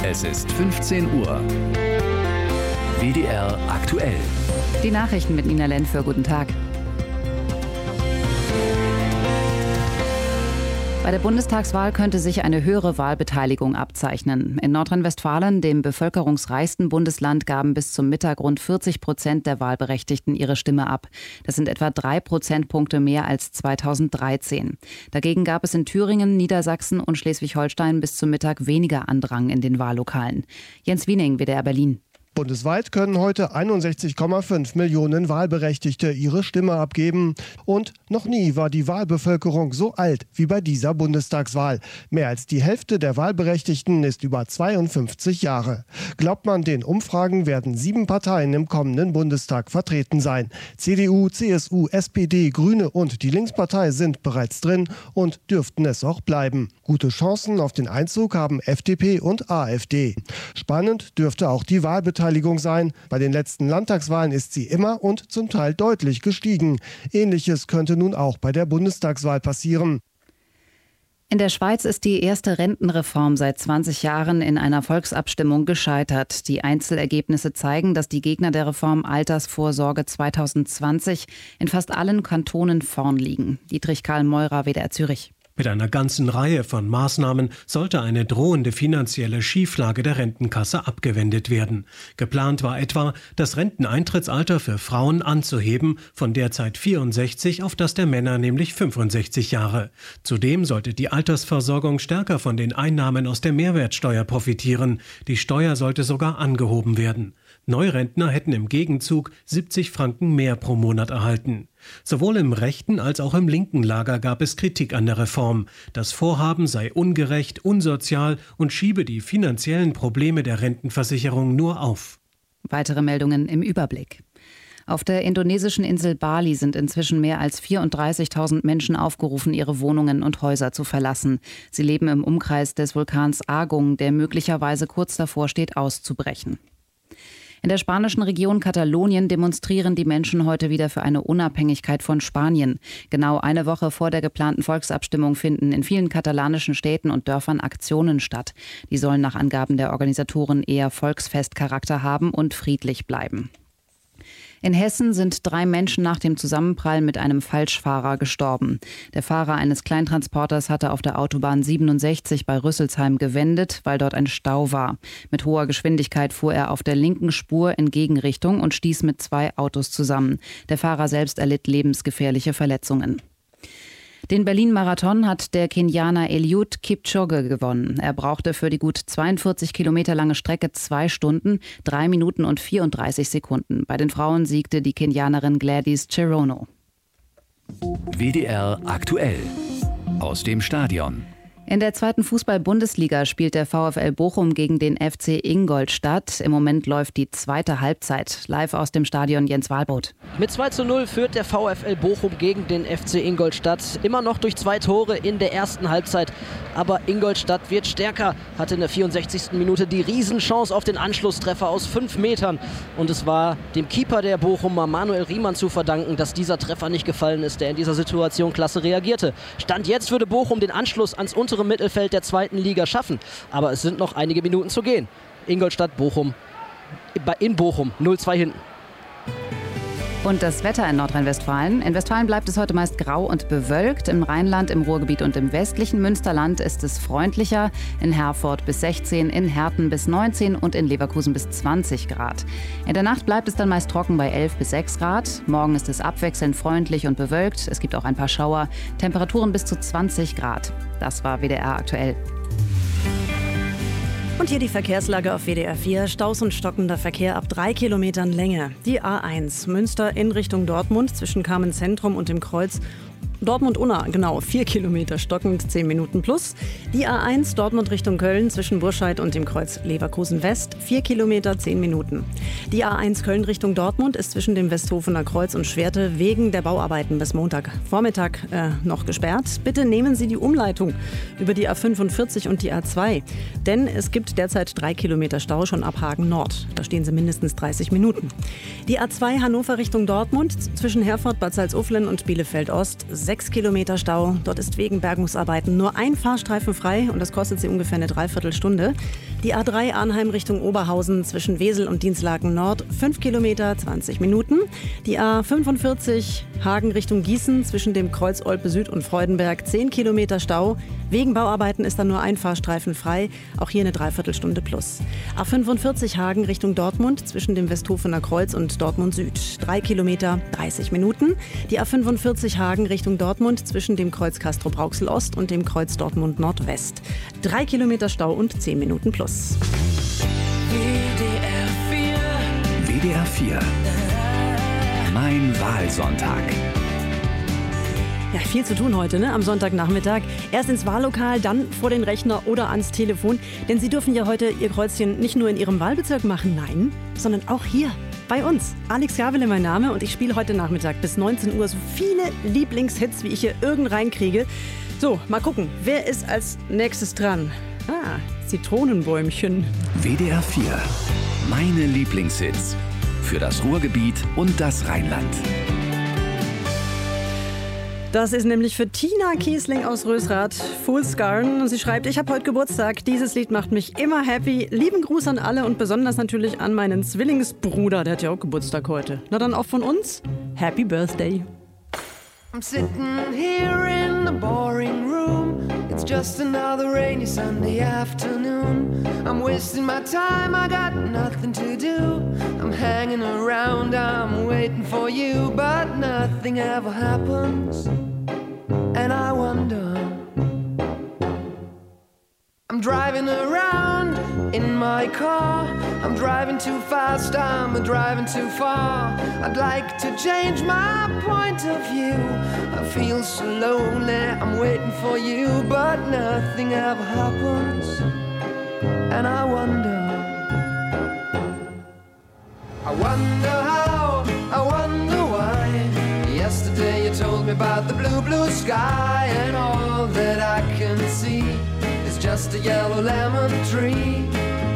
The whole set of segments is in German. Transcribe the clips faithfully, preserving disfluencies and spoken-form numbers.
Es ist fünfzehn Uhr. W D R aktuell. Die Nachrichten mit Nina Lenz für guten Tag. Bei der Bundestagswahl könnte sich eine höhere Wahlbeteiligung abzeichnen. In Nordrhein-Westfalen, dem bevölkerungsreichsten Bundesland, gaben bis zum Mittag rund vierzig Prozent der Wahlberechtigten ihre Stimme ab. Das sind etwa drei Prozentpunkte mehr als zweitausenddreizehn. Dagegen gab es in Thüringen, Niedersachsen und Schleswig-Holstein bis zum Mittag weniger Andrang in den Wahllokalen. Jens Wiening, W D R Berlin. Bundesweit können heute einundsechzig Komma fünf Millionen Wahlberechtigte ihre Stimme abgeben. Und noch nie war die Wahlbevölkerung so alt wie bei dieser Bundestagswahl. Mehr als die Hälfte der Wahlberechtigten ist über zweiundfünfzig Jahre. Glaubt man den Umfragen, werden sieben Parteien im kommenden Bundestag vertreten sein. C D U, C S U, S P D, Grüne und die Linkspartei sind bereits drin und dürften es auch bleiben. Gute Chancen auf den Einzug haben F D P und A f D. Spannend dürfte auch die Wahlbeteiligung sein. Bei den letzten Landtagswahlen ist sie immer und zum Teil deutlich gestiegen. Ähnliches könnte nun auch bei der Bundestagswahl passieren. In der Schweiz ist die erste Rentenreform seit zwanzig Jahren in einer Volksabstimmung gescheitert. Die Einzelergebnisse zeigen, dass die Gegner der Reform Altersvorsorge zweitausendzwanzig in fast allen Kantonen vorn liegen. Dietrich Karl Meurer, W D R Zürich. Mit einer ganzen Reihe von Maßnahmen sollte eine drohende finanzielle Schieflage der Rentenkasse abgewendet werden. Geplant war etwa, das Renteneintrittsalter für Frauen anzuheben, von derzeit vierundsechzig auf das der Männer, nämlich fünfundsechzig Jahre. Zudem sollte die Altersversorgung stärker von den Einnahmen aus der Mehrwertsteuer profitieren. Die Steuer sollte sogar angehoben werden. Neurentner hätten im Gegenzug siebzig Franken mehr pro Monat erhalten. Sowohl im rechten als auch im linken Lager gab es Kritik an der Reform. Das Vorhaben sei ungerecht, unsozial und schiebe die finanziellen Probleme der Rentenversicherung nur auf. Weitere Meldungen im Überblick. Auf der indonesischen Insel Bali sind inzwischen mehr als vierunddreißigtausend Menschen aufgerufen, ihre Wohnungen und Häuser zu verlassen. Sie leben im Umkreis des Vulkans Agung, der möglicherweise kurz davor steht, auszubrechen. In der spanischen Region Katalonien demonstrieren die Menschen heute wieder für eine Unabhängigkeit von Spanien. Genau eine Woche vor der geplanten Volksabstimmung finden in vielen katalanischen Städten und Dörfern Aktionen statt. Die sollen nach Angaben der Organisatoren eher Volksfestcharakter haben und friedlich bleiben. In Hessen sind drei Menschen nach dem Zusammenprall mit einem Falschfahrer gestorben. Der Fahrer eines Kleintransporters hatte auf der Autobahn siebenundsechzig bei Rüsselsheim gewendet, weil dort ein Stau war. Mit hoher Geschwindigkeit fuhr er auf der linken Spur in Gegenrichtung und stieß mit zwei Autos zusammen. Der Fahrer selbst erlitt lebensgefährliche Verletzungen. Den Berlin-Marathon hat der Kenianer Eliud Kipchoge gewonnen. Er brauchte für die gut zweiundvierzig Kilometer lange Strecke zwei Stunden, drei Minuten und vierunddreißig Sekunden. Bei den Frauen siegte die Kenianerin Gladys Cherono. W D R aktuell aus dem Stadion. In der zweiten Fußball-Bundesliga spielt der VfL Bochum gegen den F C Ingolstadt. Im Moment läuft die zweite Halbzeit. Live aus dem Stadion Jens Wahlbrot. Mit zwei zu null führt der VfL Bochum gegen den F C Ingolstadt. Immer noch durch zwei Tore in der ersten Halbzeit. Aber Ingolstadt wird stärker. Hatte in der vierundsechzigsten Minute die Riesenchance auf den Anschlusstreffer aus fünf Metern. Und es war dem Keeper der Bochumer, Manuel Riemann, zu verdanken, dass dieser Treffer nicht gefallen ist, der in dieser Situation klasse reagierte. Stand jetzt würde Bochum den Anschluss ans untere Mittelfeld der zweiten Liga schaffen. Aber es sind noch einige Minuten zu gehen. Ingolstadt, Bochum, in Bochum, null zwei hinten. Und das Wetter in Nordrhein-Westfalen. In Westfalen bleibt es heute meist grau und bewölkt. Im Rheinland, im Ruhrgebiet und im westlichen Münsterland ist es freundlicher. In Herford bis sechzehn, in Herten bis neunzehn und in Leverkusen bis zwanzig Grad. In der Nacht bleibt es dann meist trocken bei elf bis sechs Grad. Morgen ist es abwechselnd freundlich und bewölkt. Es gibt auch ein paar Schauer. Temperaturen bis zu zwanzig Grad. Das war W D R aktuell. Und hier die Verkehrslage auf W D R vier. Staus und stockender Verkehr ab drei Kilometern Länge. Die A eins Münster in Richtung Dortmund zwischen Kamenz-Zentrum und dem Kreuz. Dortmund-Unna, genau, vier Kilometer stockend, zehn Minuten plus. Die A eins Dortmund Richtung Köln zwischen Burscheid und dem Kreuz Leverkusen-West, vier Kilometer, zehn Minuten. Die A eins Köln Richtung Dortmund ist zwischen dem Westhofener Kreuz und Schwerte wegen der Bauarbeiten bis Montagvormittag äh, noch gesperrt. Bitte nehmen Sie die Umleitung über die A fünfundvierzig und die A zwei. Denn es gibt derzeit drei Kilometer Stau schon ab Hagen Nord. Da stehen Sie mindestens dreißig Minuten. Die A zwei Hannover Richtung Dortmund zwischen Herford, Bad Salzuflen und Bielefeld Ost, sechs Kilometer Stau. Dort ist wegen Bergungsarbeiten nur ein Fahrstreifen frei und das kostet sie ungefähr eine Dreiviertelstunde. Die A drei Arnheim Richtung Oberhausen zwischen Wesel und Dinslaken Nord, fünf Kilometer, zwanzig Minuten. Die A fünfundvierzig Hagen Richtung Gießen zwischen dem Kreuz Olpe Süd und Freudenberg, zehn Kilometer Stau. Wegen Bauarbeiten ist dann nur ein Fahrstreifen frei, auch hier eine Dreiviertelstunde plus. A fünfundvierzig Hagen Richtung Dortmund zwischen dem Westhofener Kreuz und Dortmund Süd, drei Kilometer, dreißig Minuten. Die A fünfundvierzig Hagen Richtung Dortmund zwischen dem Kreuz Castrop-Rauxel Ost und dem Kreuz Dortmund Nordwest, drei Kilometer Stau und zehn Minuten plus. W D R vier. Mein Wahlsonntag. Ja, viel zu tun heute, ne? Am Sonntagnachmittag. Erst ins Wahllokal, dann vor den Rechner oder ans Telefon. Denn Sie dürfen ja heute Ihr Kreuzchen nicht nur in Ihrem Wahlbezirk machen, nein, sondern auch hier bei uns. Alex Gabele mein Name und ich spiele heute Nachmittag bis neunzehn Uhr so viele Lieblingshits, wie ich hier irgend reinkriege. So, mal gucken, wer ist als nächstes dran? Ah, Zitronenbäumchen. W D R vier. Meine Lieblingshits. Für das Ruhrgebiet und das Rheinland. Das ist nämlich für Tina Kiesling aus Rösrath, Fool's Garden. Und sie schreibt, ich habe heute Geburtstag. Dieses Lied macht mich immer happy. Lieben Gruß an alle und besonders natürlich an meinen Zwillingsbruder. Der hat ja auch Geburtstag heute. Na dann auch von uns. Happy Birthday. I'm sitting here in the boring room. It's just another rainy Sunday afternoon. I'm wasting my time, I got nothing to do. I'm hanging around, I'm waiting for you, but nothing ever happens. And I wonder, I'm driving around in my car. I'm driving too fast, I'm driving too far. I'd like to change my point of view. I feel so lonely, I'm waiting for you, but nothing ever happens. And I wonder, I wonder how, I wonder why. Yesterday you told me about the blue, blue sky, and all that I can see is just a yellow lemon tree.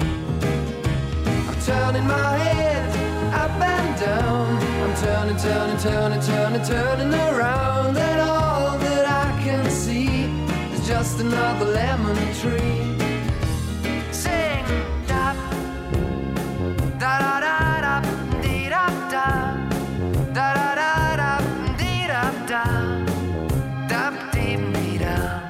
I'm turning my head up and down. I'm turning, turning, turning, turning, turning around, and all that I can see is just another lemon tree. Sing da da da da da dee da da da da da da dee da da da dee dee da.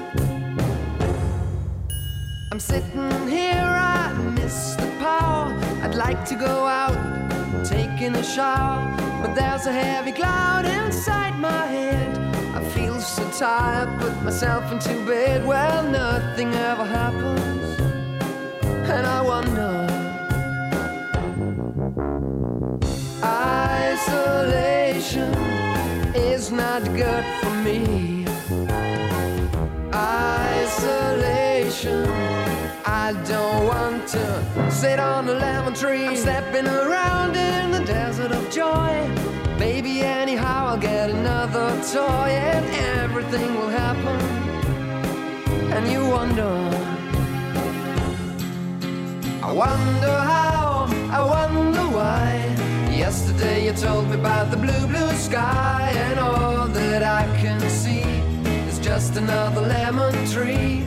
I'm sitting here, I miss the power. I'd like to go out, taking a shower, but there's a heavy cloud inside my head. I feel so tired, put myself into bed. Well, nothing ever happens, and I wonder. Isolation is not good for me. Isolation, I don't want to sit on a lemon tree. I'm stepping around in the desert of joy. Baby, anyhow, I'll get another toy, and everything will happen. And you wonder, I wonder how, I wonder why. Yesterday you told me about the blue, blue sky, and all that I can see is just another lemon tree.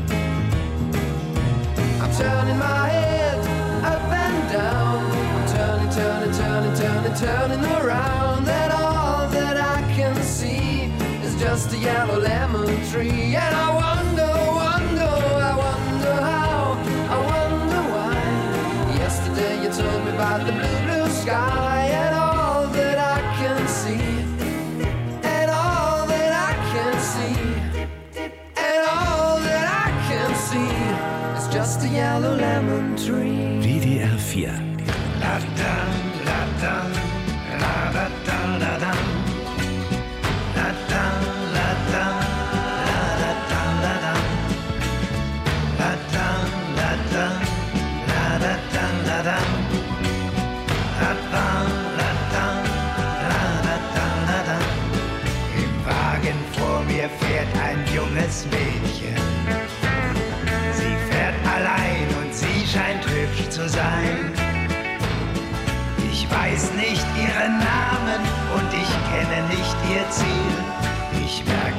I'm turning my head up and down. I'm turning, turning, turning, turning, turning around, and all that I can see is just a yellow lemon tree. And I wonder, wonder, I wonder how, I wonder why. Yesterday you told me about the blue, blue sky, and all that I can see, and all that I can see, and all that I can see is just a yellow lemon tree. W D R vier. La da la da la da da la da la da la da la da la da la da la da la da la da la da la da la da la da. Im Wagen vor mir fährt ein junges Mädchen. Sie fährt allein und sie scheint hübsch zu sein. Ich weiß nicht ihren Namen und ich kenne nicht ihr Ziel. Ich merk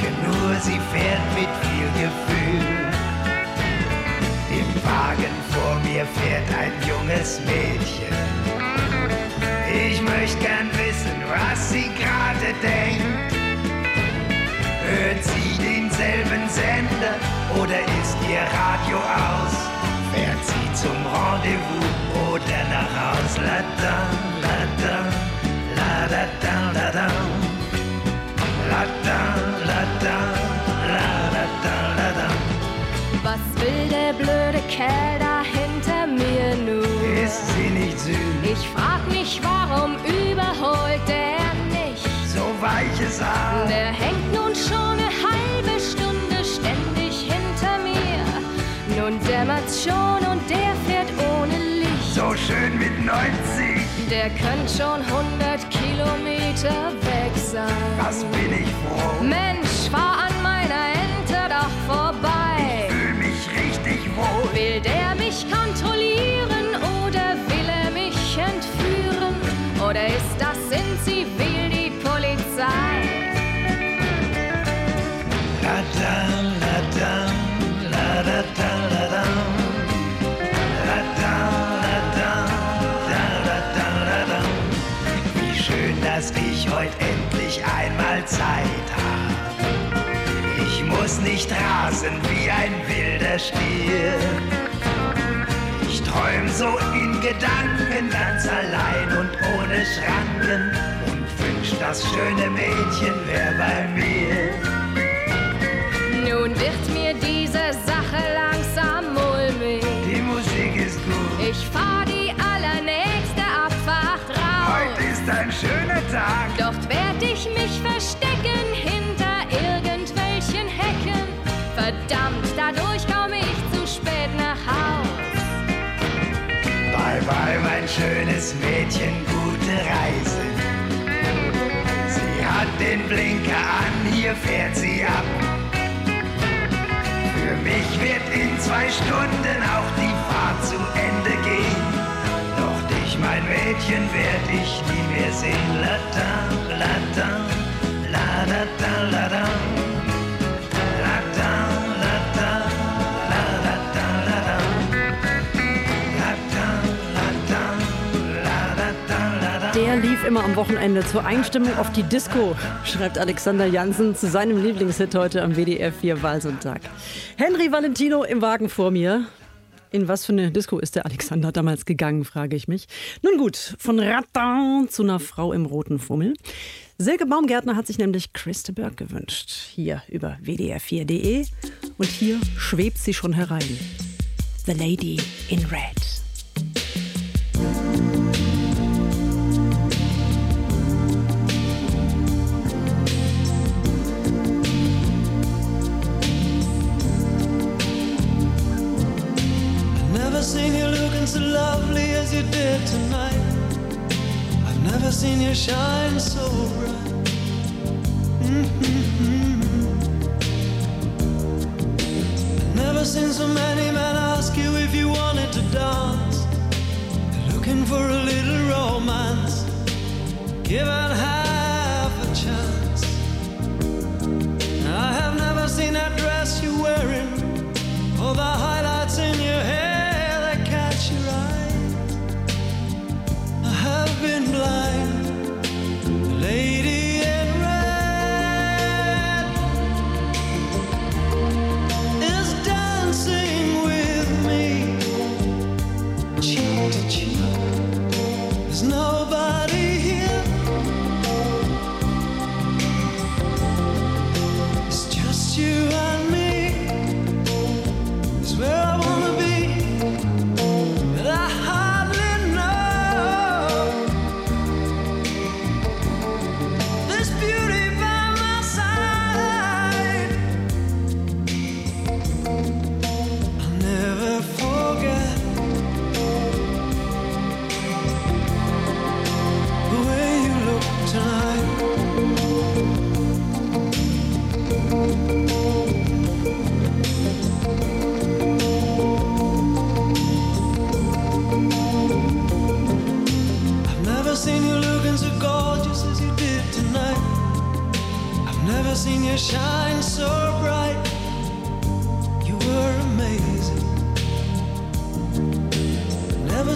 sie fährt mit viel Gefühl. Im Wagen vor mir fährt ein junges Mädchen. Ich möchte gern wissen, was sie gerade denkt. Hört sie denselben Sender oder ist ihr Radio aus? Fährt sie zum Rendezvous oder nach Haus? La da, la da, la da da da da. La da, la da, la da da la da. Was will der blöde Kerl da hinter mir nun? Ist sie nicht süß? Ich frag mich, warum überholt der nicht? So weiches Haar. Der hängt nun schon eine halbe Stunde ständig hinter mir. Nun dämmert's schon und der fährt ohne Licht. So schön mit neunzig. Der könnte schon hundert Kilometer weg sein. Was bin ich froh. Mensch, fahr an meiner Ente doch vorbei. Ich fühl mich richtig wohl. Will der mich kontrollieren oder will er mich entführen? Oder ist das in Zivil die Polizei? La da, la da, la da da la da. La da, la da, la da da la da. Wie schön, dass ich heute endlich einmal Zeit habe. Ich muss nicht rasen wie ein wilder Stier. Ich träum so in Gedanken ganz allein und ohne Schranken und wünsch, das schöne Mädchen wär bei mir. Nun wird mir diese Sache langsam mulmig. Die Musik ist gut. Ich fahr die allernächste Abfahrt raus. Heute ist ein schöner Tag. Dort werd ich mich verstecken hinter irgendwelchen Hecken. Verdammt, dadurch komm ich zu spät nach Haus. Bye bye, mein schönes Mädchen, gute Reise. Sie hat den Blinker an, hier fährt sie ab. Für mich wird in zwei Stunden auch die Fahrt zu Ende gehen. Doch dich, mein Mädchen, werd ich nie mehr sehen. La da, la da, la da da la da. La da, la da, la da da la da. La da, la da, la da da la da. Der lief immer am Wochenende zur Einstimmung auf die Disco, schreibt Alexander Janssen zu seinem Lieblingshit heute am W D R vier Wahlsonntag. Henry Valentino im Wagen vor mir. In was für eine Disco ist der Alexander damals gegangen, frage ich mich. Nun gut, von Ratin zu einer Frau im roten Fummel. Silke Baumgärtner hat sich nämlich Chris de Burgh gewünscht. Hier über W D R vier punkt de. Und hier schwebt sie schon herein. The Lady in Red. Never seen you looking so lovely as you did tonight. I've never seen you shine so bright. Mm-hmm. I've never seen so many men ask you if you wanted to dance. They're looking for a little romance, given half a chance. I have never seen that dress you're wearing, or the highlights in your hair. I've been blind, the lady in red is dancing with me, cheek to cheek. There's nobody here, it's just you and me. It's where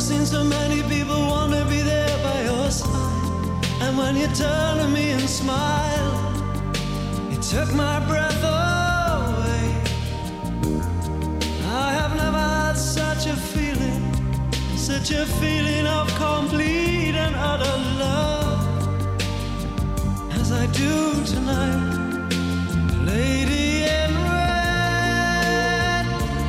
seen so many people want to be there by your side. And when you turn to me and smile, it took my breath away. I have never had such a feeling, such a feeling of complete and utter love as I do tonight. Lady in red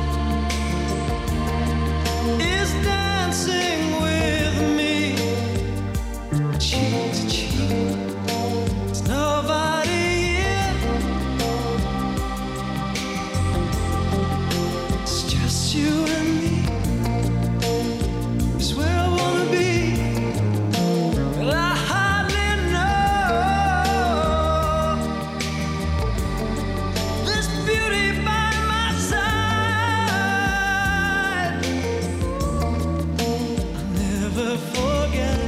is dancing with me, cheek to cheek. There's nobody here, it's just you and me. It's where I wanna be. Well, I hardly know this beauty by my side. I'll never forget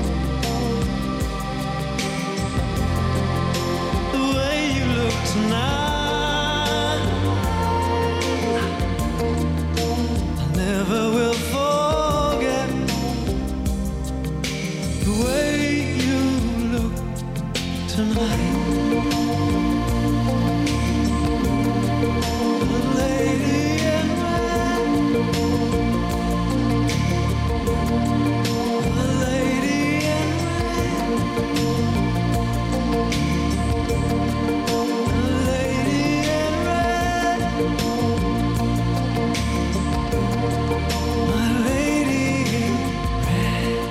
the way you look tonight. I never will forget the way you look tonight. The lady in red, the lady in red, the lady in red, my lady in red.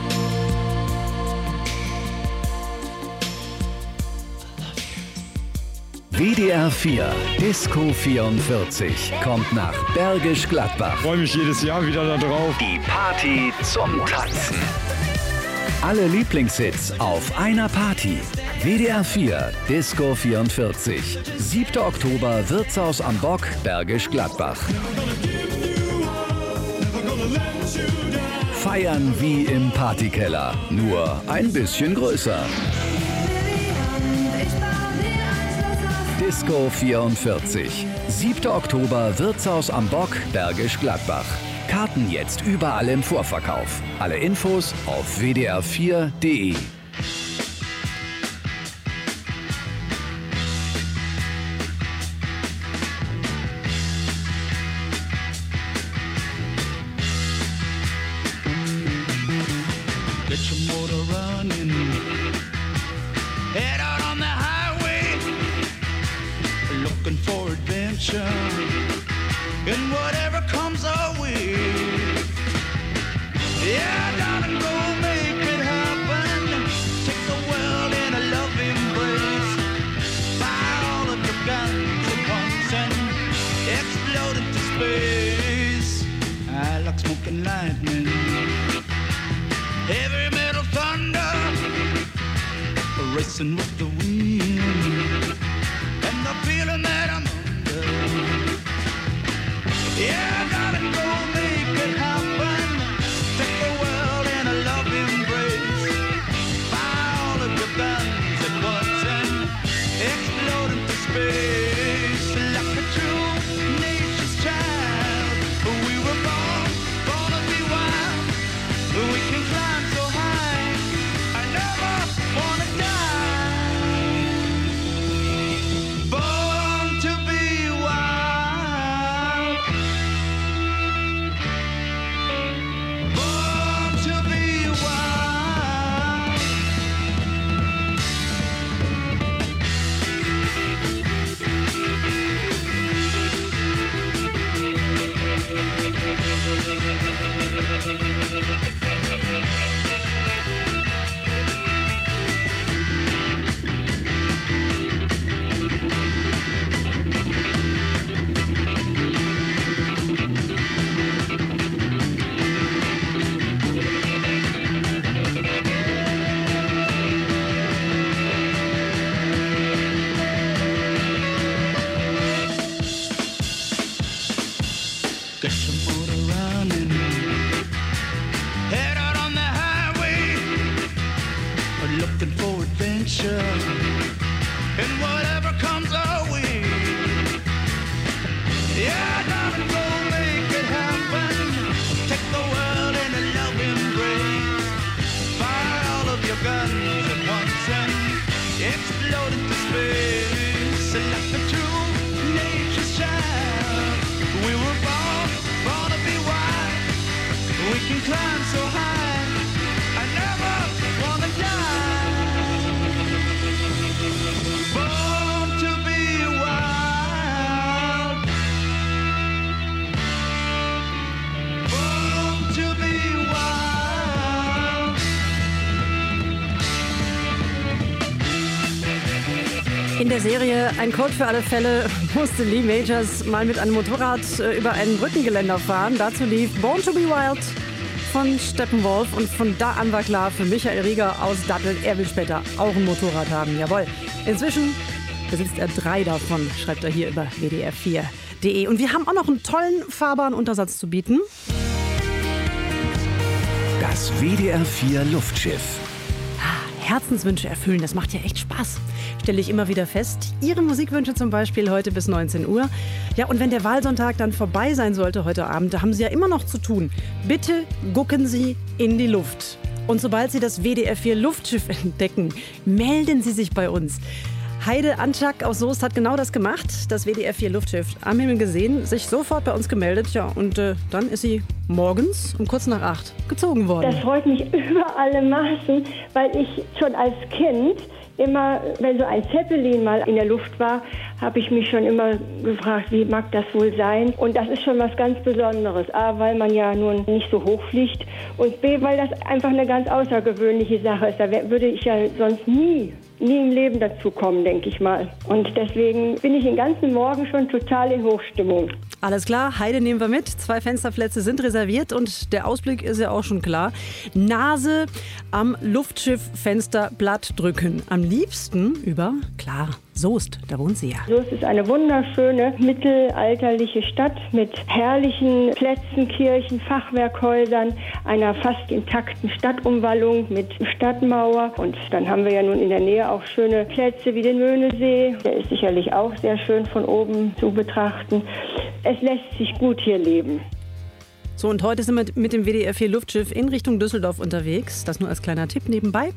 W D R vier Disco vierundvierzig kommt nach Bergisch Gladbach. Ich freue mich jedes Jahr wieder da drauf. Die Party zum Tanzen. Alle Lieblingshits auf einer Party. W D R vier Disco vierundvierzig. siebter Oktober, Wirtshaus am Bock, Bergisch Gladbach. Feiern wie im Partykeller, nur ein bisschen größer. Disco vierundvierzig. siebter Oktober, Wirtshaus am Bock, Bergisch Gladbach. Karten jetzt überall im Vorverkauf. Alle Infos auf w d r vier punkt d e. Get your motor running, head out on the highway, looking for adventure, and whatever comes our way. Yeah, darling, go make it happen. Take the world in a love embrace. Fire all of your guns at once and explode into space. I like smoking lightning, heavy metal thunder, racing with the wind, and the feeling that I'm under. Yeah, darling, go make it happen. Take the world in a love embrace. Fire all of your guns at once and explode into space. Like a true nature's child, we were born, born to be wild. We can climb so high, I never wanna die. Born to be wild. Born to be wild. Get your motor running, head out on the highway, looking for adventure, and whatever comes our way. Yeah, darling, go make it happen. Take the world in a loving In der Serie Ein Code für alle Fälle musste Lee Majors mal mit einem Motorrad äh, über einen Brückengeländer fahren. Dazu lief Born to be Wild von Steppenwolf und von da an war klar für Michael Rieger aus Datteln, er will später auch ein Motorrad haben. Jawohl. Inzwischen besitzt er drei davon, schreibt er hier über W D R vier punkt de. Und wir haben auch noch einen tollen fahrbaren Untersatz zu bieten. Das W D R vier Luftschiff. Herzenswünsche erfüllen, das macht ja echt Spaß. Stelle ich immer wieder fest. Ihre Musikwünsche zum Beispiel heute bis neunzehn Uhr. Ja, und wenn der Wahlsonntag dann vorbei sein sollte heute Abend, da haben Sie ja immer noch zu tun. Bitte gucken Sie in die Luft. Und sobald Sie das W D R vier Luftschiff entdecken, melden Sie sich bei uns. Heide Antschak aus Soest hat genau das gemacht, das W D R vier Luftschiff am Himmel gesehen, sich sofort bei uns gemeldet. Ja, und äh, dann ist sie morgens um kurz nach acht gezogen worden. Das freut mich über alle Maßen, weil ich schon als Kind immer, wenn so ein Zeppelin mal in der Luft war, habe ich mich schon immer gefragt, wie mag das wohl sein? Und das ist schon was ganz Besonderes. A, weil man ja nun nicht so hoch fliegt und B, weil das einfach eine ganz außergewöhnliche Sache ist. Da würde ich ja sonst nie nie im Leben dazu kommen, denke ich mal. Und deswegen bin ich den ganzen Morgen schon total in Hochstimmung. Alles klar, Heide nehmen wir mit. Zwei Fensterplätze sind reserviert und der Ausblick ist ja auch schon klar. Nase am Luftschifffensterblatt drücken. Am liebsten über, klar, Soest, da wohnt sie ja. Soest ist eine wunderschöne mittelalterliche Stadt mit herrlichen Plätzen, Kirchen, Fachwerkhäusern, einer fast intakten Stadtumwallung mit Stadtmauer. Und dann haben wir ja nun in der Nähe auch schöne Plätze wie den Möhnesee. Der ist sicherlich auch sehr schön von oben zu betrachten. Es lässt sich gut hier leben. So, und heute sind wir mit dem W D R vier Luftschiff in Richtung Düsseldorf unterwegs. Das nur als kleiner Tipp nebenbei.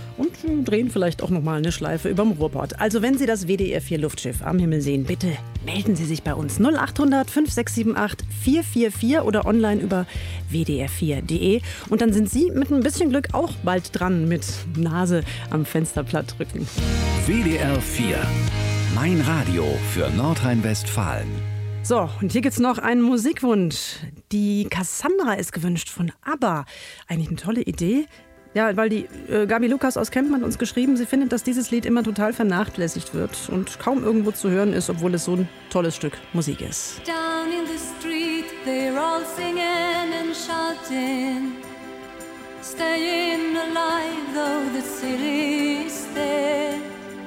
Und drehen vielleicht auch noch mal eine Schleife überm Ruhrpott. Also wenn Sie das W D R vier Luftschiff am Himmel sehen, bitte melden Sie sich bei uns. null acht hundert fünf sechs sieben acht vier vier vier oder online über w d r vier punkt de. Und dann sind Sie mit ein bisschen Glück auch bald dran mit Nase am Fensterplatt drücken. W D R vier. Mein Radio für Nordrhein-Westfalen. So, und hier gibt's noch einen Musikwunsch. Die Cassandra ist gewünscht von ABBA. Eigentlich eine tolle Idee. Ja, weil die äh, Gabi Lukas aus Kempten hat uns geschrieben, sie findet, dass dieses Lied immer total vernachlässigt wird und kaum irgendwo zu hören ist, obwohl es so ein tolles Stück Musik ist. Down in the street, they're all singing and shouting, staying alive though the city's dead,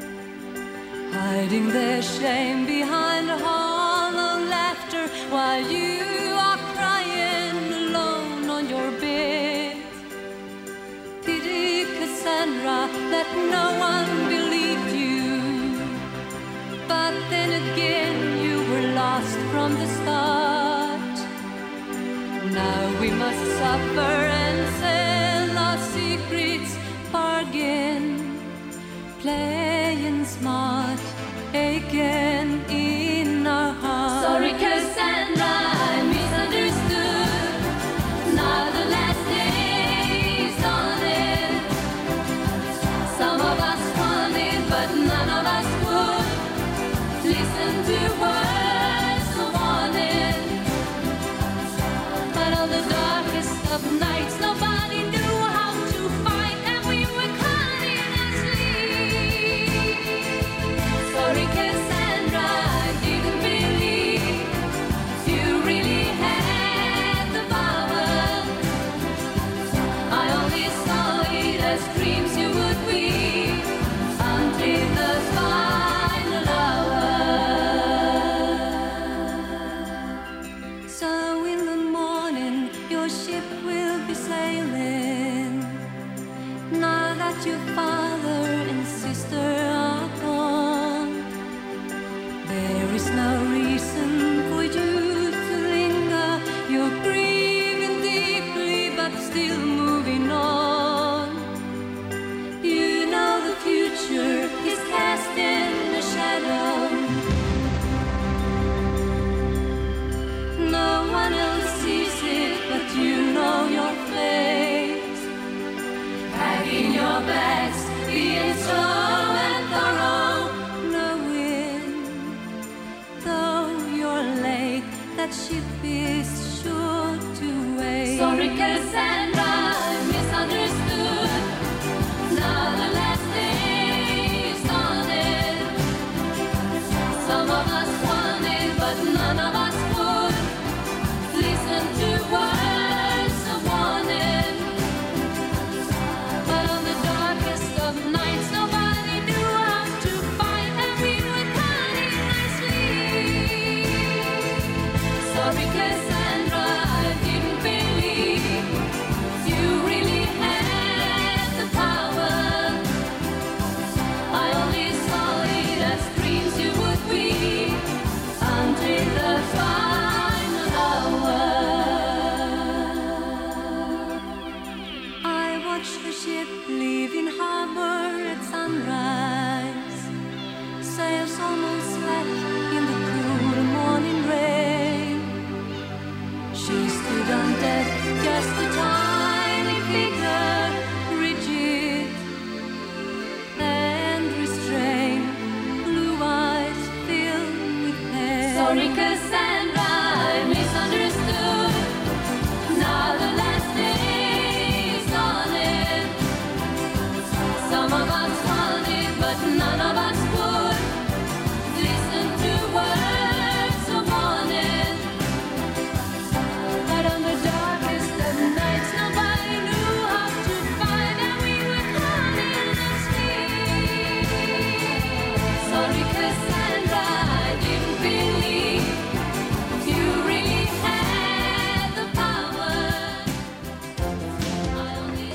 hiding their shame behind a hollow laughter while you are crying alone on your bed. Pity Cassandra that no one believed you, but then again you were lost from the start. Now we must suffer and sell our secrets, bargain, playing smart again in our hearts. Sorry Cassandra, I misunderstood. Now the last day's on it. Some of us wanted, but none of us would listen to words of warning. But on the darkest of nights, nobody knew how to fight, and we were caught in our sleep. Sorry, Cassandra, I didn't believe you really had the power. I only saw it as dreams you would weave until the final hour. So in the morning, your ship will be sailing. Now that your father and sister are gone, there is no reason for you to linger. You're grieving deeply, but still moving on. You know the future is cast in a shadow. No one else sees it, but you know your fate. Packing your bags, being so and She stood on deck, just a tiny figure, rigid and restrained, blue eyes filled with pain. Sorry, Cassandra, I misunderstood. Now the last day is on it. Some of us wanted, but none of us could listen to words of warning. But on the darkest of nights, nobody knew how to find, and we were caught in the sleep. Sorry, Cassandra, I didn't believe you really had the power. I only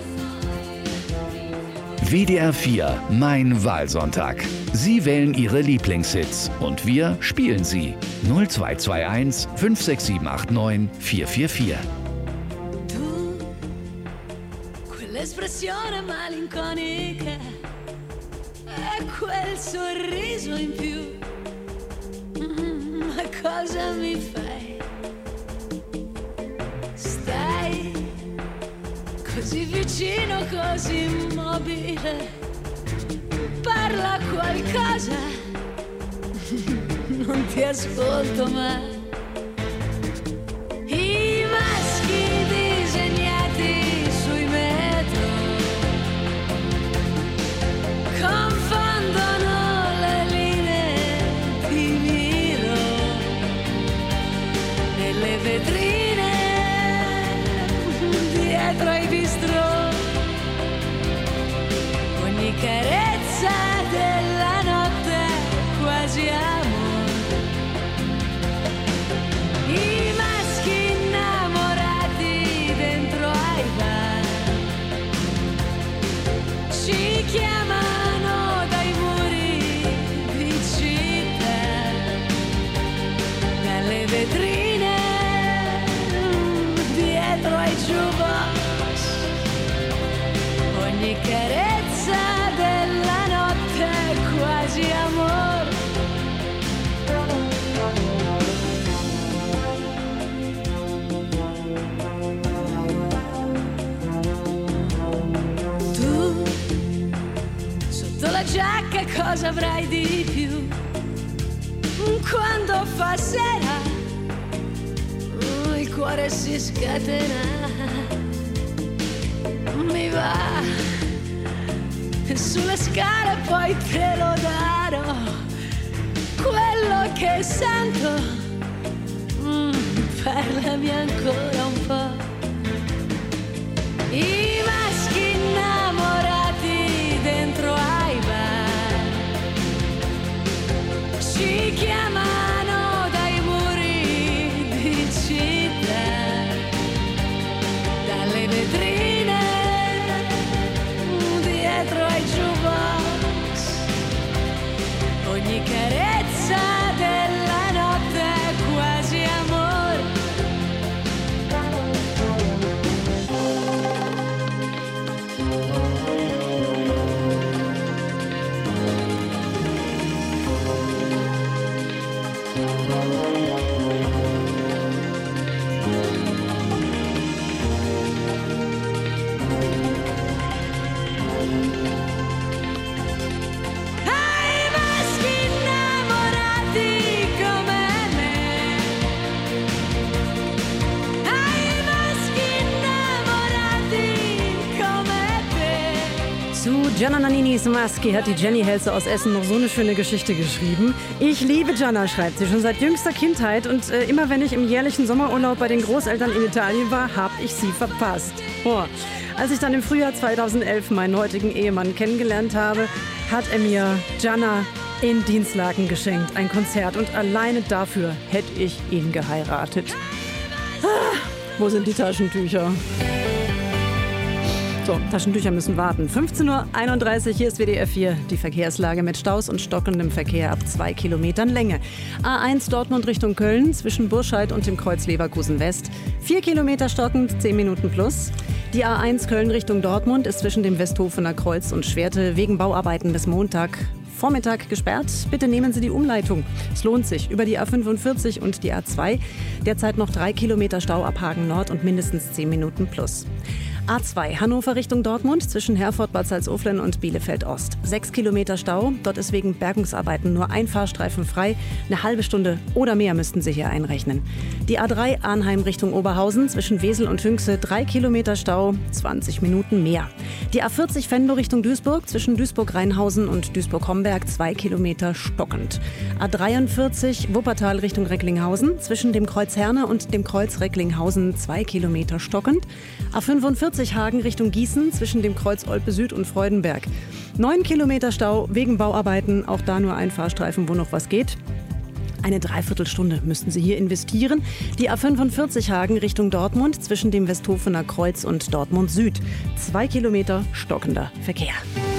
saw W D R vier, mein Wahlsonntag. Sie wählen Ihre Lieblingshits und wir spielen sie. null zwei zwei eins fünf sechs sieben acht neun vier vier vier. Tu, quell'espressione malinconica e quel sorriso in più, mm, ma cosa mi fai? Stai così vicino, così immobile, parla qualcosa, non ti ascolto mai. I maschi disegnati sui metro confondono le linee, ti miro nelle vetrine dietro ai bistrò, ogni carezza della notte è quasi amore. I maschi innamorati dentro ai bar ci chiamano dai muri di città, dalle vetrine dietro ai jukebox, ogni carezza della notte è quasi amore. Tu sotto la giacca cosa avrai di più? Quando fa sera il cuore si scatena, mi va sulle scale, poi te lo darò. Quello che sento, mm, parlami ancora un po'. I maschi innamorati dentro ai bar ci chiamano dai muri di città, dalle vetrine dietro ai jukebox, ogni carezza della notte è quasi amore. Ai maschi innamorati come me, ai maschi innamorati come te. Zu Gianna Nanninis Maschi hat die Jenny Helzer aus Essen noch so eine schöne Geschichte geschrieben. Ich liebe Gianna, schreibt sie, schon seit jüngster Kindheit. Und äh, immer wenn ich im jährlichen Sommerurlaub bei den Großeltern in Italien war, habe ich sie verpasst. Oh. Als ich dann im Frühjahr zweitausendelf meinen heutigen Ehemann kennengelernt habe, hat er mir Gianna in Dienstlaken geschenkt. Ein Konzert. Und alleine dafür hätte ich ihn geheiratet. Ah, wo sind die Taschentücher? So, Taschentücher müssen warten. fünfzehn Uhr einunddreißig, hier ist W D R vier. Die Verkehrslage mit Staus und stockendem Verkehr ab zwei Kilometern Länge. A eins Dortmund Richtung Köln zwischen Burscheid und dem Kreuz Leverkusen West. Vier Kilometer stockend, zehn Minuten plus. Die A eins Köln Richtung Dortmund ist zwischen dem Westhofener Kreuz und Schwerte wegen Bauarbeiten bis Montag Vormittag gesperrt. Bitte nehmen Sie die Umleitung. Es lohnt sich. Über die A fünfundvierzig und die A zwei. Derzeit noch drei Kilometer Stau ab Hagen Nord und mindestens zehn Minuten plus. A zwei, Hannover Richtung Dortmund, zwischen Herford, Bad Salzuflen und Bielefeld Ost. Sechs Kilometer Stau, dort ist wegen Bergungsarbeiten nur ein Fahrstreifen frei. Eine halbe Stunde oder mehr müssten Sie hier einrechnen. Die A drei, Arnheim Richtung Oberhausen, zwischen Wesel und Hünxe, drei Kilometer Stau, zwanzig Minuten mehr. Die A vierzig, Venlo Richtung Duisburg, zwischen Duisburg-Rheinhausen und Duisburg-Homberg, zwei Kilometer stockend. A dreiundvierzig, Wuppertal Richtung Recklinghausen, zwischen dem Kreuz Herne und dem Kreuz Recklinghausen, zwei Kilometer stockend. A fünfundvierzig, Hagen Richtung Gießen, zwischen dem Kreuz Olpe Süd und Freudenberg. Neun Kilometer Stau wegen Bauarbeiten, auch da nur ein Fahrstreifen, wo noch was geht. Eine Dreiviertelstunde müssten Sie hier investieren. Die A fünfundvierzig Hagen Richtung Dortmund, zwischen dem Westhofener Kreuz und Dortmund Süd. Zwei Kilometer stockender Verkehr.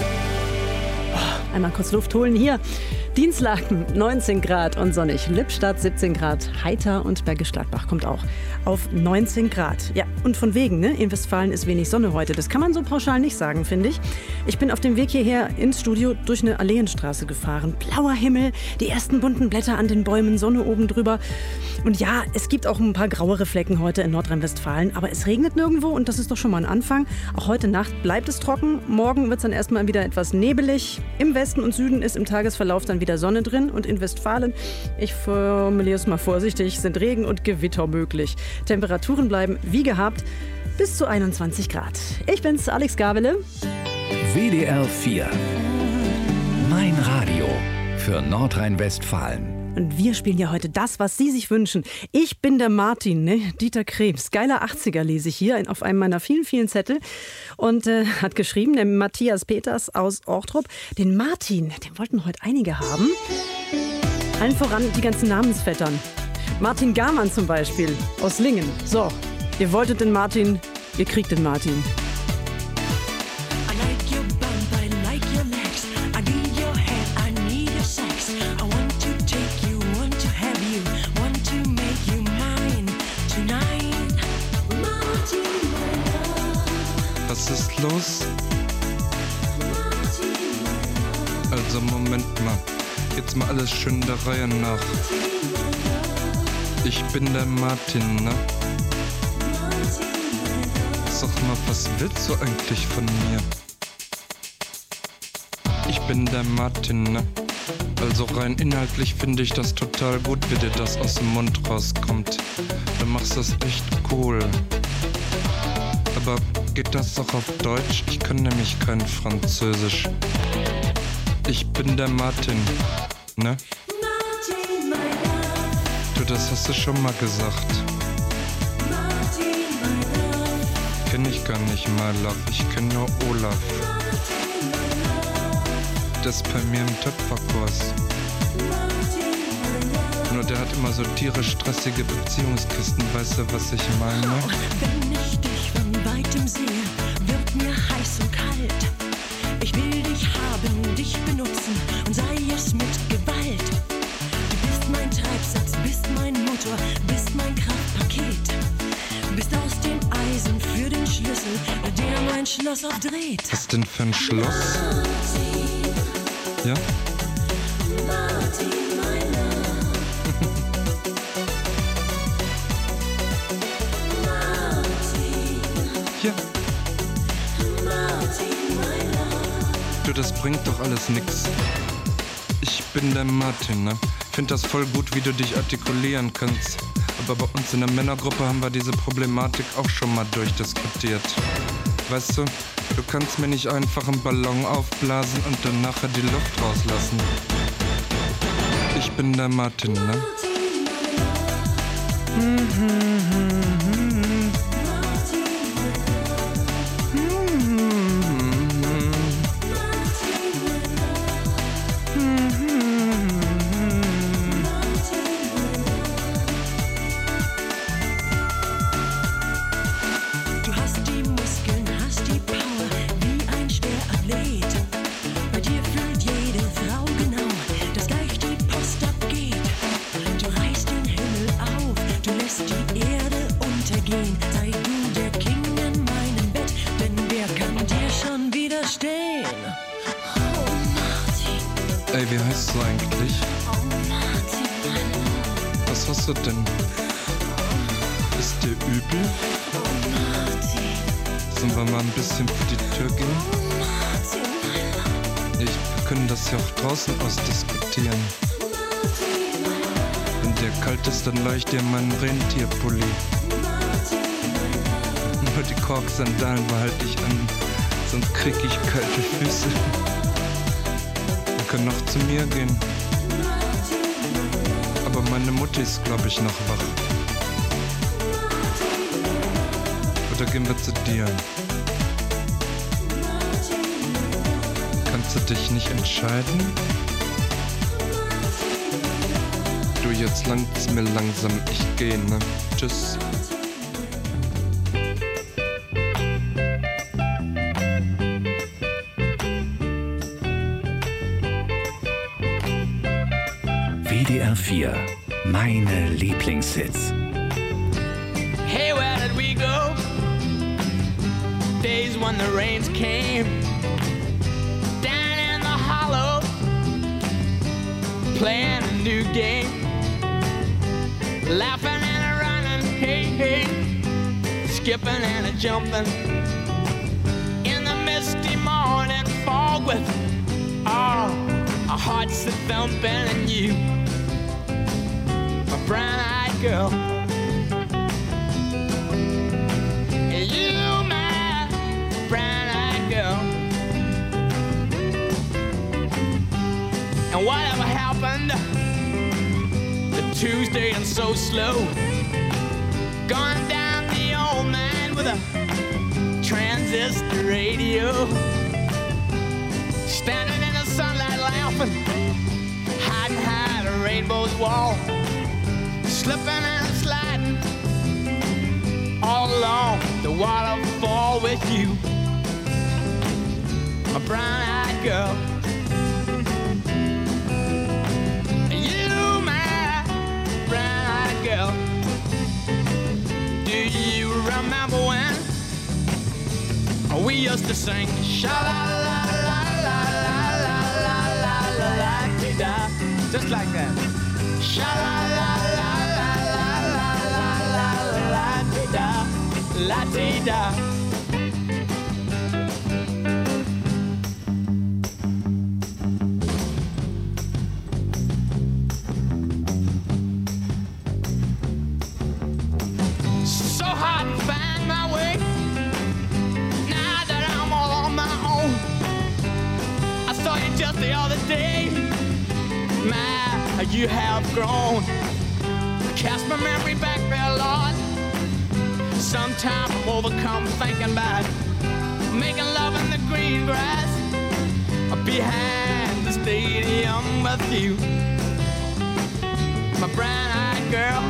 Oh, einmal kurz Luft holen hier. Dienstlaken neunzehn Grad und sonnig. Lippstadt siebzehn Grad. Heiter und Bergisch Gladbach kommt auch auf neunzehn Grad. Ja, und von wegen, ne? In Westfalen ist wenig Sonne heute. Das kann man so pauschal nicht sagen, finde ich. Ich bin auf dem Weg hierher ins Studio durch eine Alleenstraße gefahren. Blauer Himmel, die ersten bunten Blätter an den Bäumen, Sonne oben drüber. Und ja, es gibt auch ein paar grauere Flecken heute in Nordrhein-Westfalen. Aber es regnet nirgendwo und das ist doch schon mal ein Anfang. Auch heute Nacht bleibt es trocken. Morgen wird es dann erstmal wieder etwas nebelig. Im Westen und Süden ist im Tagesverlauf dann wieder Sonne drin und in Westfalen, ich formuliere es mal vorsichtig, sind Regen und Gewitter möglich. Temperaturen bleiben wie gehabt bis zu einundzwanzig Grad. Ich bin's, Alex Gabele. W D R vier. Mein Radio für Nordrhein-Westfalen. Und wir spielen ja heute das, was Sie sich wünschen. Ich bin der Martin, ne? Dieter Krebs. Geiler achtziger lese ich hier auf einem meiner vielen, vielen Zettel. Und äh, hat geschrieben, der Matthias Peters aus Orchtrup. Den Martin, den wollten heute einige haben. Allen voran die ganzen Namensvettern. Martin Garmann zum Beispiel aus Lingen. So, ihr wolltet den Martin, ihr kriegt den Martin. Was ist los? Also Moment mal, jetzt mal alles schön der Reihe nach. Ich bin der Martin, ne? Sag mal, was willst du eigentlich von mir? Ich bin der Martin, ne? Also rein inhaltlich finde ich das total gut, wie dir das aus dem Mund rauskommt. Du machst das echt cool. Aber geht das doch auf Deutsch? Ich kann nämlich kein Französisch. Ich bin der Martin, ne? Du, das hast du schon mal gesagt. Kenn ich gar nicht, my love. Ich kenn nur Olaf. Das ist bei mir im Töpferkurs. Nur der hat immer so tierisch stressige Beziehungskisten. Weißt du, was ich meine? Wenn ich dich von weitem sehe, wird mir heiß und kalt. Ich will dich haben, dich benutzen und sei es mit Gewalt. Du bist mein Treibsatz, bist mein Motor, bist mein Kraftpaket. Bist aus dem Eisen für den Schlüssel, der mein Schloss aufdreht. Was denn für ein Schloss? Ja? Martin, mein Love. Martin. Ja. Martin, mein Love. Du, das bringt doch alles nix. Ich bin der Martin, ne? Ich find das voll gut, wie du dich artikulieren kannst. Aber bei uns in der Männergruppe haben wir diese Problematik auch schon mal durchdiskutiert. Weißt du, du kannst mir nicht einfach einen Ballon aufblasen und dann nachher die Luft rauslassen. Ich bin der Martin, ne? Du hast die Muskeln, hast die Power wie ein Schwerathlet. Bei dir fühlt jede Frau genau, dass gleich die Post abgeht. Du reißt den Himmel auf, du lässt die Erde untergehen. Sei du der King in meinem Bett, denn wer kann dir schon widerstehen? Oh Martin. heißt du eigentlich? Was hast du denn? Ist dir übel? Sollen wir mal ein bisschen vor die Tür gehen? Ich, wir können das ja auch draußen ausdiskutieren. Wenn dir kalt ist, dann leih ich dir meinen Rentierpulli. Nur die Korksandalen behalte ich an, sonst krieg ich kalte Füße. Wir können noch zu mir gehen. Aber meine Mutti ist, glaube ich, noch wach. Oder gehen wir zu dir? Kannst du dich nicht entscheiden? Du, jetzt langt's mir langsam. Ich geh, ne? Tschüss. W D R vier, meine Lieblingshits. Hey, where did we go? Days when the rains came. Down in the hollow, playing a new game. Laughing and a running, hey, hey. Skipping and a jumping. In the misty morning fog with, oh, our hearts a thumping and you, my brown-eyed girl. You, my brown-eyed girl. And whatever happened to Tuesday and so slow, going down the old man with a transistor radio, standing in the sunlight laughing, hiding behind a rainbow's wall, slipping and sliding all along the waterfall with you, a brown-eyed girl. You, my brown-eyed girl. Do you remember when we used to sing sha-la-la-la-la-la-la-la-la-la-la-la-la-la-la-la, just like that? Sha-la-la-la-la-la-la-la-la-la-la-la-la-la-la. So hard to find my way now that I'm all on my own. I saw you just the other day. My, how you have grown. Cast my memory back there, Lord. Sometimes I'm overcome thinking about making love in the green grass behind the stadium with you, my brown-eyed girl.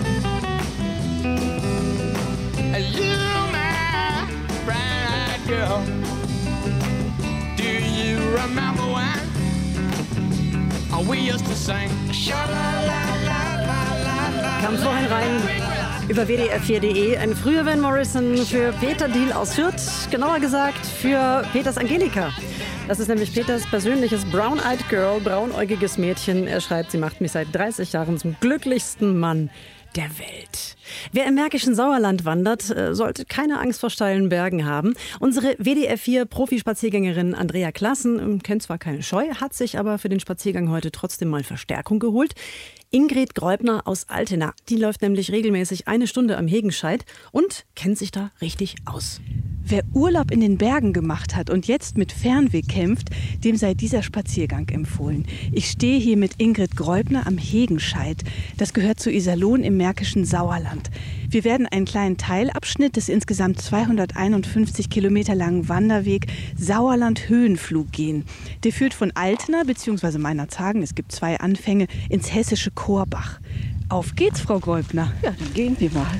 You, my brown-eyed girl. Do you remember when we used to sing sha-la-la-la-la-la-la? Kam vorhin rein über W D R vier punkt de. Ein früher Van Morrison für Peter Diel aus Fürth. Genauer gesagt für Peters Angelika. Das ist nämlich Peters persönliches Brown-Eyed Girl, braunäugiges Mädchen. Er schreibt, sie macht mich seit dreißig Jahren zum glücklichsten Mann der Welt. Wer im märkischen Sauerland wandert, sollte keine Angst vor steilen Bergen haben. Unsere W D R vier Profispaziergängerin Andrea Klassen kennt zwar keine Scheu, hat sich aber für den Spaziergang heute trotzdem mal Verstärkung geholt. Ingrid Gräubner aus Altena, die läuft nämlich regelmäßig eine Stunde am Hegenscheid und kennt sich da richtig aus. Wer Urlaub in den Bergen gemacht hat und jetzt mit Fernweh kämpft, dem sei dieser Spaziergang empfohlen. Ich stehe hier mit Ingrid Gräubner am Hegenscheid. Das gehört zu Iserlohn im märkischen Sauerland. Wir werden einen kleinen Teilabschnitt des insgesamt zweihunderteinundfünfzig Kilometer langen Wanderweg Sauerland-Höhenflug gehen. Der führt von Altena bzw. Meinerzhagen, es gibt zwei Anfänge, ins hessische Korbach. Auf geht's, Frau Gräubner. Ja, dann gehen wir mal.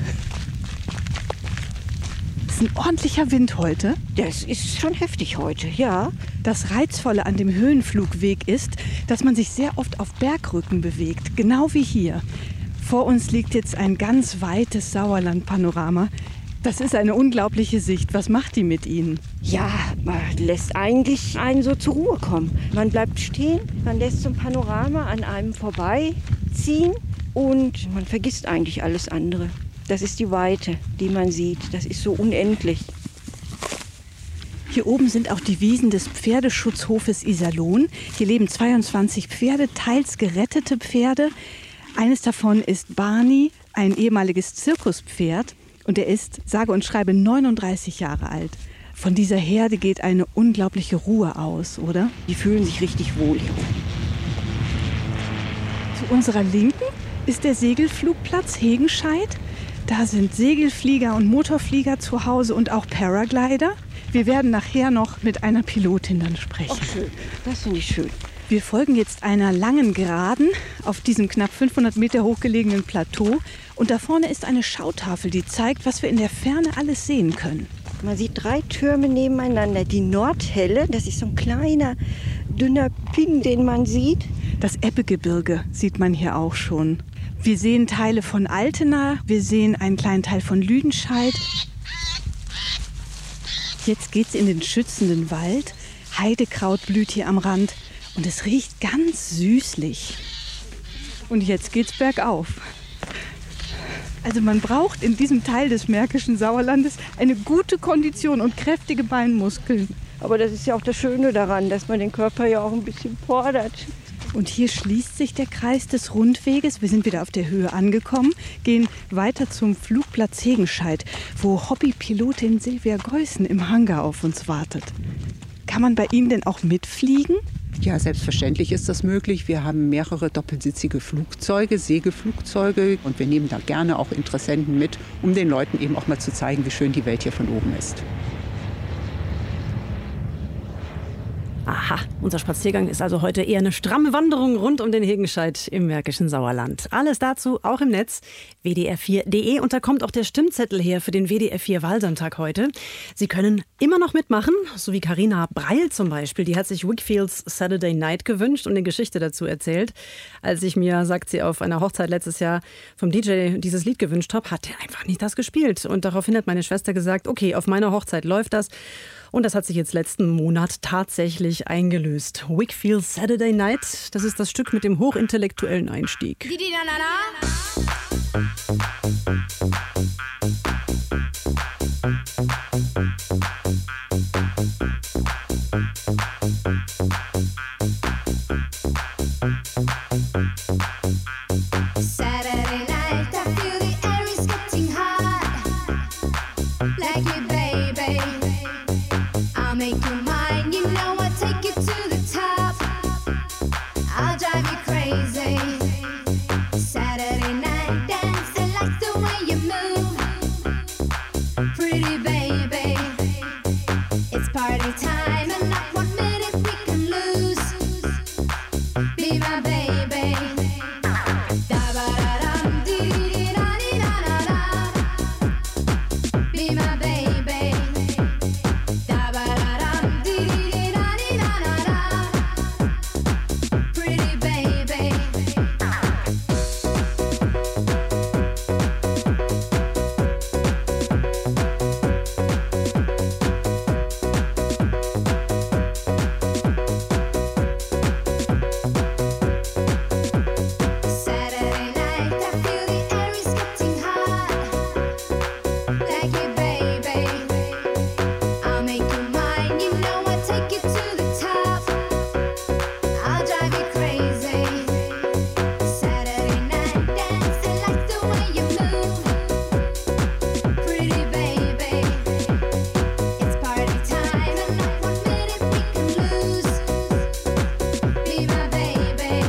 Ein ordentlicher Wind heute. Das ist schon heftig heute, ja. Das Reizvolle an dem Höhenflugweg ist, dass man sich sehr oft auf Bergrücken bewegt, genau wie hier. Vor uns liegt jetzt ein ganz weites Sauerland-Panorama. Das ist eine unglaubliche Sicht. Was macht die mit Ihnen? Ja, man lässt eigentlich einen so zur Ruhe kommen. Man bleibt stehen, man lässt so ein Panorama an einem vorbeiziehen und man vergisst eigentlich alles andere. Das ist die Weite, die man sieht. Das ist so unendlich. Hier oben sind auch die Wiesen des Pferdeschutzhofes Iserlohn. Hier leben zweiundzwanzig Pferde, teils gerettete Pferde. Eines davon ist Barney, ein ehemaliges Zirkuspferd. Und er ist, sage und schreibe, neununddreißig Jahre alt. Von dieser Herde geht eine unglaubliche Ruhe aus, oder? Die fühlen sich richtig wohl hier. Zu unserer Linken ist der Segelflugplatz Hegenscheid. Da sind Segelflieger und Motorflieger zu Hause und auch Paraglider. Wir werden nachher noch mit einer Pilotin dann sprechen. Ach, schön. Das finde ich schön. Wir folgen jetzt einer langen Geraden auf diesem knapp fünfhundert Meter hochgelegenen Plateau. Und da vorne ist eine Schautafel, die zeigt, was wir in der Ferne alles sehen können. Man sieht drei Türme nebeneinander. Die Nordhelle, das ist so ein kleiner, dünner Ping, den man sieht. Das Ebbegebirge sieht man hier auch schon. Wir sehen Teile von Altena, wir sehen einen kleinen Teil von Lüdenscheid. Jetzt geht's in den schützenden Wald. Heidekraut blüht hier am Rand und es riecht ganz süßlich. Und jetzt geht's bergauf. Also man braucht in diesem Teil des Märkischen Sauerlandes eine gute Kondition und kräftige Beinmuskeln. Aber das ist ja auch das Schöne daran, dass man den Körper ja auch ein bisschen fordert. Und hier schließt sich der Kreis des Rundweges. Wir sind wieder auf der Höhe angekommen, gehen weiter zum Flugplatz Hegenscheid, wo Hobbypilotin Silvia Geußen im Hangar auf uns wartet. Kann man bei Ihnen denn auch mitfliegen? Ja, selbstverständlich ist das möglich. Wir haben mehrere doppelsitzige Flugzeuge, Segelflugzeuge. Und wir nehmen da gerne auch Interessenten mit, um den Leuten eben auch mal zu zeigen, wie schön die Welt hier von oben ist. Aha, unser Spaziergang ist also heute eher eine stramme Wanderung rund um den Hegenscheid im Märkischen Sauerland. Alles dazu auch im Netz w d r vier punkt d e und da kommt auch der Stimmzettel her für den W D R vier Wahlsonntag heute. Sie können immer noch mitmachen, so wie Carina Breil zum Beispiel. Die hat sich Whigfields Saturday Night gewünscht und eine Geschichte dazu erzählt. Als ich mir, sagt sie, auf einer Hochzeit letztes Jahr vom D J dieses Lied gewünscht habe, hat er einfach nicht das gespielt. Und daraufhin hat meine Schwester gesagt, okay, auf meiner Hochzeit läuft das. Und das hat sich jetzt letzten Monat tatsächlich eingelöst. Whigfields Saturday Night, das ist das Stück mit dem hochintellektuellen Einstieg. Saturday night, I feel the air is getting hot. Like it, baby. I'll make you mine, you know I'll take you to the top. I'll drive you crazy. Saturday night dance, I like the way you move. Pretty baby, it's party time and not one minute we can lose. Be my baby. Da-ba-da-dum, dee-dee-da-dee-da-da-da. Be my baby. Da-ba-da-dum, dee-dee-da-dee-da-da-da. Pretty baby. Saturday night, I feel the air is getting hot. Like it, baby. I'll make you mine, you know I'll take you to the top. I'll drive you crazy. Saturday night dance, I like the way you move. Pretty baby, it's party time and not one minute we can lose. Be my baby.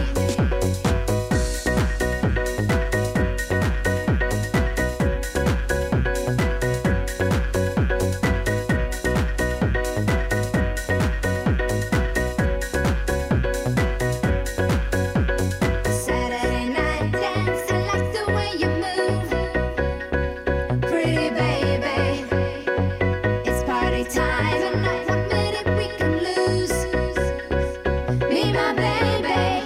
Saturday night dance, I like the way you move. Pretty baby, it's party time and not one minute we can lose. Be my baby.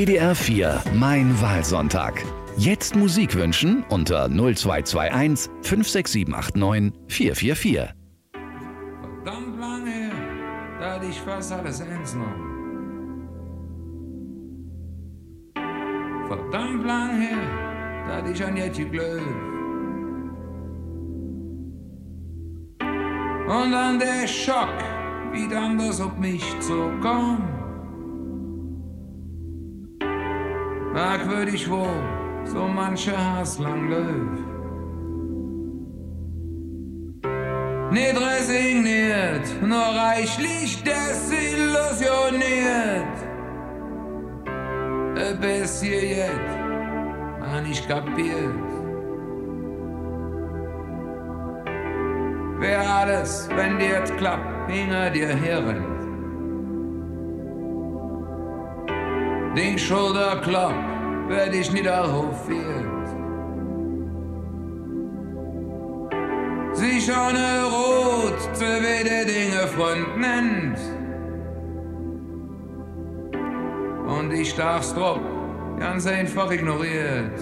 W D R vier, mein Wahlsonntag. Jetzt Musik wünschen unter null zwei zwei eins fünf sechs sieben acht neun vier vier vier. Verdammt lang her, da hatte ich fast alles eins noch. Verdammt lang her, da hatte ich an Jetje Glöw. Und dann der Schock, wie dann das auf mich zukam. Merkwürdig wohl, so mancher Hass lang Löw. Nicht resigniert, nur reichlich desillusioniert. Bis hier jetzt, han ich kapiert. Wer alles, wenn dir jetzt klappt, hinter dir herrennt. Den Schulterklapp werd ich niederhofiert. Sich ohne Rot zu wede Dinge Freund nennt. Und ich darf's drauf ganz einfach ignoriert.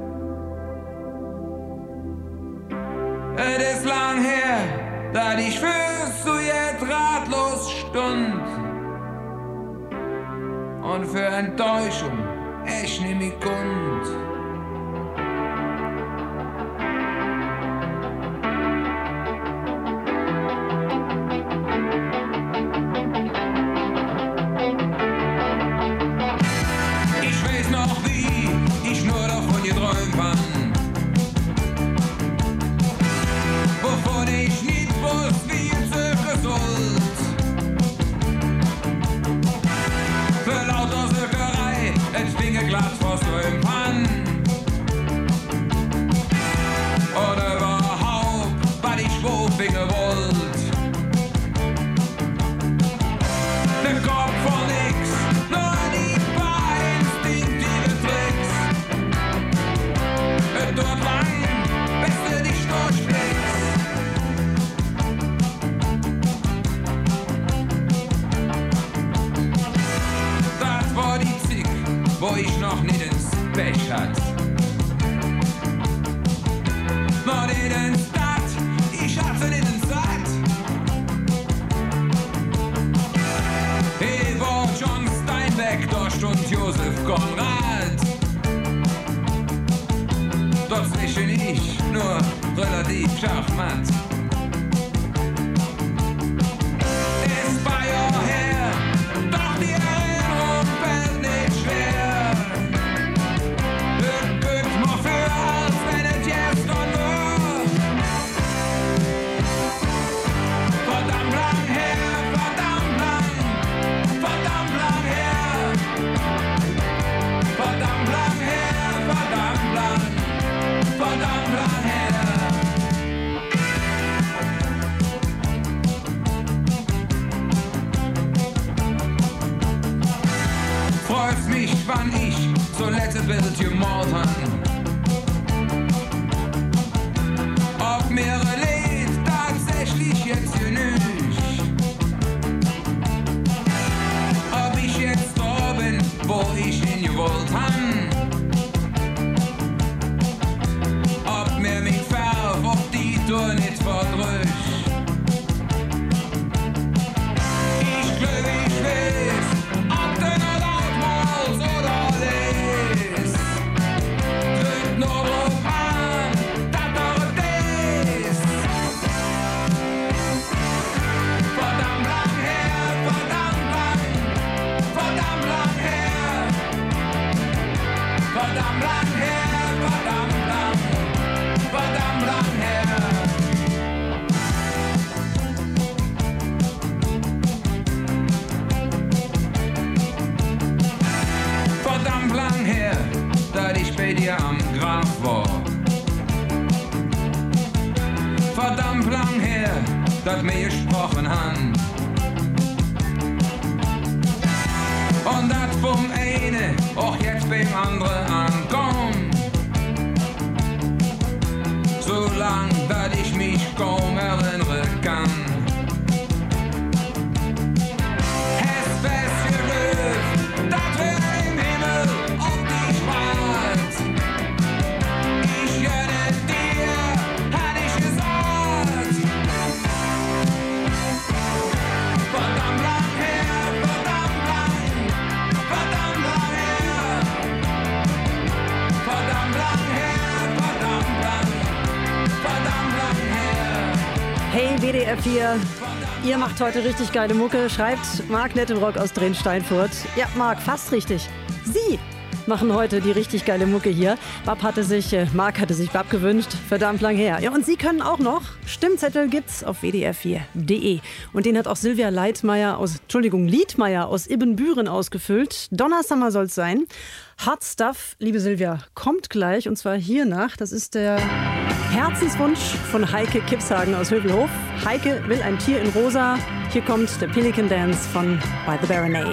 Es ist lang her, da ich fürs zu jetzt ratlos stund. Und für Enttäuschung echt nimm ich kund. Ich weiß noch wie, ich nur davon geträumt hab. Wovon ich nicht wusste, wie es gesund. Für lauter Sökerei, es finge glatt vor Strömpan. Oder überhaupt, was ich wo finge wollt. Der Kopf von nix, nur die paar instinktive Tricks. Es dort lang, bis du dich durchblickst. Das war die Zick, wo ich noch nicht ins Pech hat. Noch nicht ins Stadt, ich hatte nicht ins Satt. Hey, war John Steinbeck, da stund Josef Konrad. Dazwischen ich nur relativ schachmatt. Ist bei Jahr her, doch die Erinnerung fällt nicht schwer. Es gibt mir für, als wenn es jetzt und war. Verdammt lang her, verdammt lang, verdammt lang her. Verdammt lang her, verdammt lang, verdammt lang her. Freut mich, wann ich so letzte Bild gemalt han. Ob mir leid tatsächlich jetzt genügt. Ob ich jetzt da bin, wo ich hin gewollt han. Ob mir mich verf, ob die Tour nicht verdrückt. Ich glaub, ich weiß, ob du noch lautmals oder les. Drückt nur drauf an, dat er des. Verdammt lang her, verdammt lang, verdammt lang her. Verdammt lang her, verdammt lang, verdammt lang her. Verdammt lang her, da ich bei dir am Grab war. Verdammt lang her, dat mir gesprochen han. Und dat vom eine auch jetzt beim andere ankommt. So lang, dat ich mich kaum erinnern kann. Es fest gelöst, dat wir im Himmel bei W D R vier. Ihr macht heute richtig geile Mucke, schreibt Marc Nettelrock aus Drehn-Steinfurt. Ja, Marc, fast richtig. Sie machen heute die richtig geile Mucke hier. Bab hatte sich, äh, Marc hatte sich Bab gewünscht, verdammt lang her. Ja, und Sie können auch noch. Stimmzettel gibt's auf w d r vier punkt d e. Und den hat auch Silvia Leitmeier aus, Entschuldigung, Liedmeier aus Ibbenbüren ausgefüllt. Donnersummer soll's sein. Hot Stuff, liebe Silvia, kommt gleich und zwar hier nach. Das ist der Herzenswunsch von Heike Kipshagen aus Hövelhof. Heike will ein Tier in Rosa. Hier kommt der Pelican Dance von By the Baronet.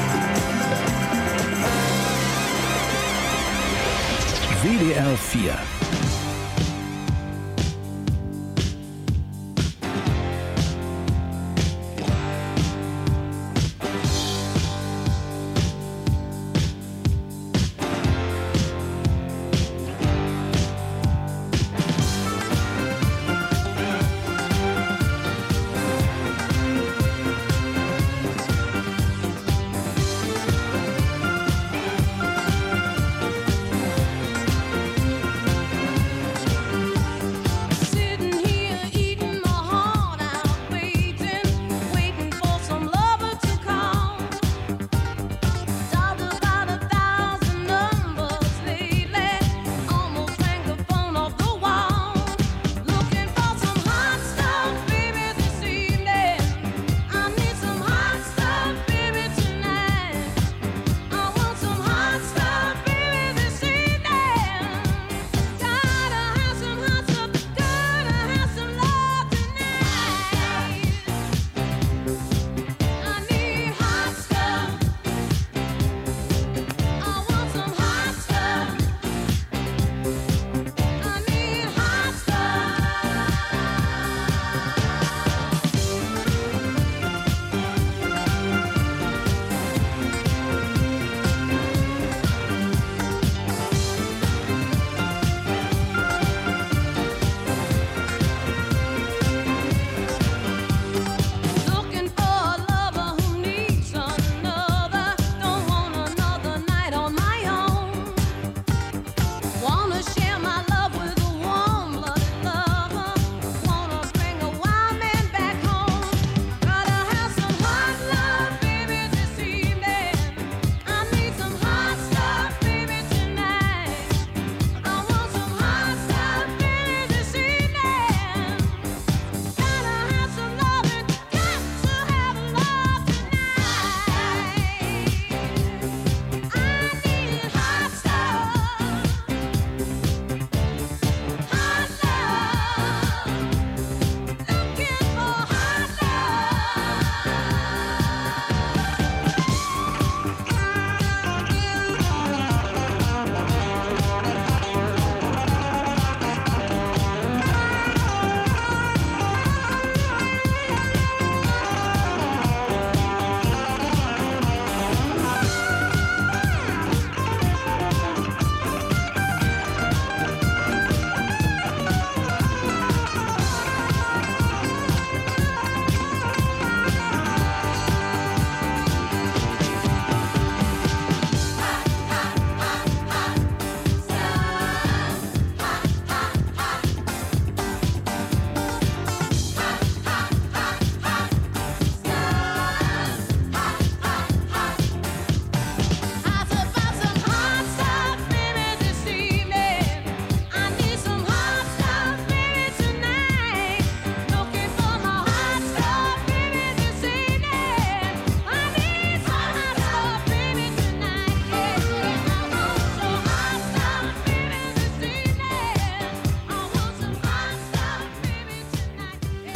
W D R vier